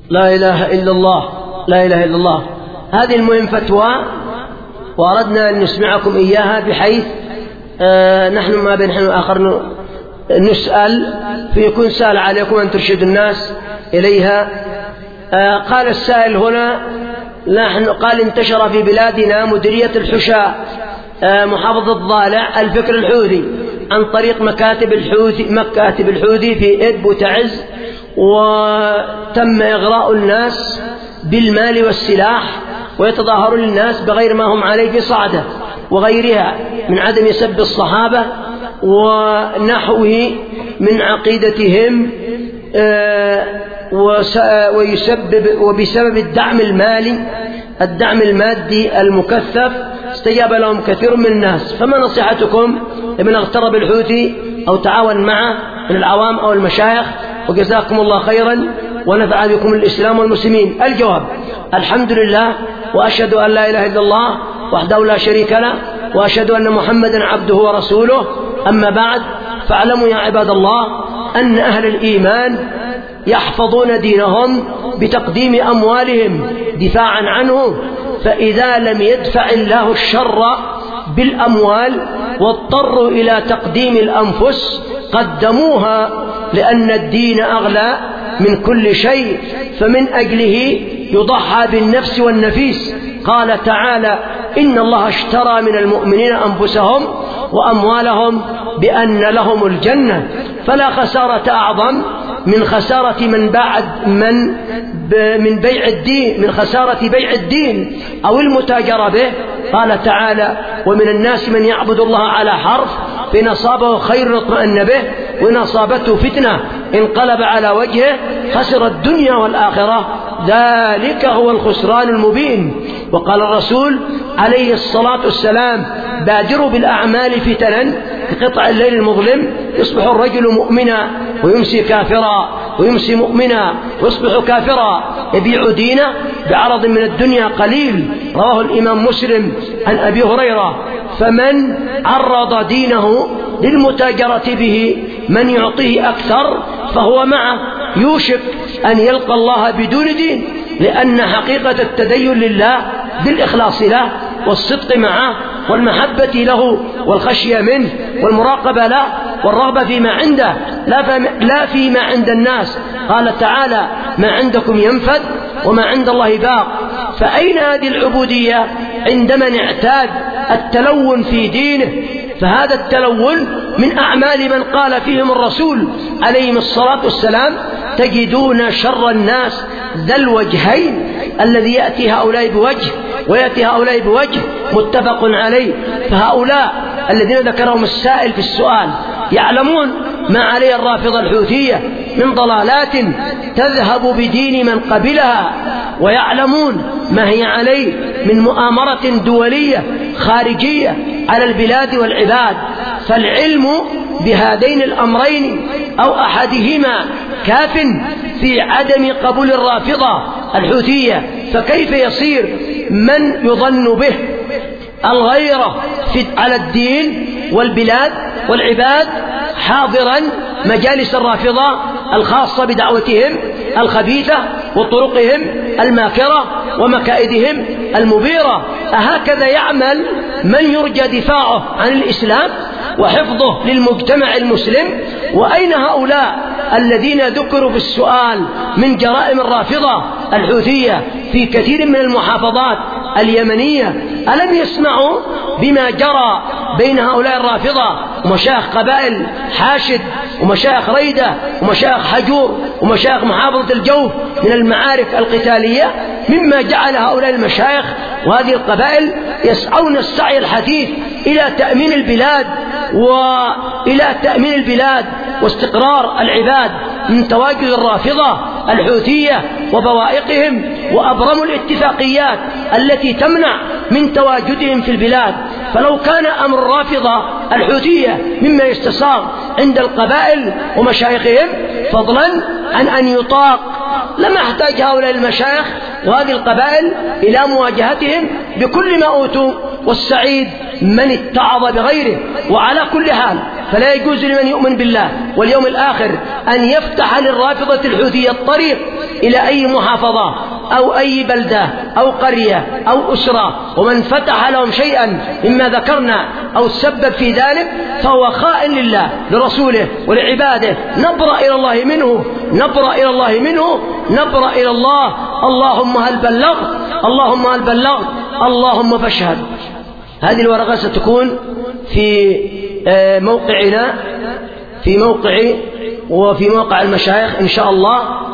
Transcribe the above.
لا إله إلا الله، لا إله إلا الله. هذه المهم فتوى، وأردنا أن نسمعكم إياها بحيث نحن ما بين حين وآخر نسأل، فيكون سهل عليكم أن ترشدوا الناس إليها. قال السائل هنا، قال انتشر في بلادنا مديرية الحشاء محافظة ضالع الفكر الحوثي عن طريق مكاتب الحوثي في إدب وتعز، وتم إغراء الناس بالمال والسلاح، ويتظاهر للناس بغير ما هم عليه في صعدة وغيرها من عدم سب الصحابة ونحوه من عقيدتهم، وبسبب الدعم المادي المكثف استجاب لهم كثير من الناس. فما نصيحتكم لمن اغتر بالحوثي أو تعاون معه من العوام أو المشايخ؟ وجزاكم الله خيرا ونفع بكم الإسلام والمسلمين. الجواب: الحمد لله، وأشهد أن لا إله إلا الله وحده لا شريك له، وأشهد أن محمدا عبده ورسوله. أما بعد، فاعلموا يا عباد الله أن أهل الإيمان يحفظون دينهم بتقديم أموالهم دفاعا عنه، فإذا لم يدفع الله الشر بالأموال واضطروا إلى تقديم الأنفس قدموها، لأن الدين أغلى من كل شيء، فمن أجله يضحى بالنفس والنفيس. قال تعالى: إن الله اشترى من المؤمنين أنفسهم وأموالهم بأن لهم الجنة. فلا خسارة أعظم من خسارة من بيع الدين، من خسارة بيع الدين أو المتاجرة به. قال تعالى: ومن الناس من يعبد الله على حرف، فإن أصابه خير اطمأن به، وإن أصابته فتنة انقلب على وجهه، خسر الدنيا والآخرة، ذلك هو الخسران المبين. وقال الرسول عليه الصلاة والسلام: بادروا بالأعمال فتنا كقطع الليل المظلم، يصبح الرجل مؤمنا ويمسي كافرا، ويمسي مؤمنا ويصبح كافرا، يبيع دينه بعرض من الدنيا قليل. رواه الإمام مسلم عن أبي هريرة: فمن عرض دينه للمتاجرة به من يعطيه أكثر فهو معه، يوشك أن يلقى الله بدون دين، لأن حقيقة التدين لله بالإخلاص له والصدق معه والمحبة له والخشية منه والمراقبة له والرغبة فيما عنده لا فيما عند الناس. قال تعالى: ما عندكم ينفد وما عند الله باق. فأين هذه العبودية عند من اعتاد التلون في دينه؟ فهذا التلون من أعمال من قال فيهم الرسول عليه الصلاة والسلام: تجدون شر الناس ذا الوجهين، الذي يأتي هؤلاء بوجه ويأتي هؤلاء بوجه، متفق عليه. فهؤلاء الذين ذكرهم السائل في السؤال يعلمون ما عليه الرافضة الحوثية من ضلالات تذهب بدين من قبلها، ويعلمون ما هي عليه من مؤامرة دولية خارجية على البلاد والعباد. فالعلم بهذين الأمرين أو أحدهما كاف في عدم قبول الرافضة الحوثية. فكيف يصير من يظن به الغيرة على الدين والبلاد والعباد حاضرا مجالس الرافضة الخاصة بدعوتهم الخبيثة وطرقهم الماكرة ومكائدهم المبيرة؟ أهكذا يعمل من يرجى دفاعه عن الإسلام وحفظه للمجتمع المسلم؟ وأين هؤلاء الذين ذكروا في السؤال من جرائم الرافضة الحوثية في كثير من المحافظات اليمنية؟ ألم يسمعوا بما جرى بين هؤلاء الرافضة ومشايخ قبائل حاشد ومشايخ ريدة ومشايخ حجور ومشايخ محافظة الجوف من المعارك القتالية، مما جعل هؤلاء المشايخ وهذه القبائل يسعون السعي الحثيث إلى تأمين البلاد واستقرار العباد من تواجد الرافضة الحوثية وبوائقهم، وأبرموا الاتفاقيات التي تمنع من تواجدهم في البلاد. فلو كان أمر الرافضة الحوثية مما يستساغ عند القبائل ومشايخهم فضلا عن أن يطاق، لما احتاج هؤلاء المشايخ وهذه القبائل إلى مواجهتهم بكل ما أوتوا، والسعيد من اتعظ بغيره. وعلى كل حال فلا يجوز لمن يؤمن بالله واليوم الآخر أن يفتح للرافضة الحوثية الطريق إلى أي محافظة أو أي بلدة أو قرية أو أسرة، ومن فتح لهم شيئا مما ذكرنا أو سبب في ذلك فهو خائن لله لرسوله ولعباده. نبرأ إلى الله منه، نبرأ إلى الله منه، نبرأ إلى الله. اللهم هل بلغت، اللهم هل بلغت، اللهم فاشهد. هذه الورقة ستكون في موقعنا، في موقعي وفي موقع المشايخ إن شاء الله.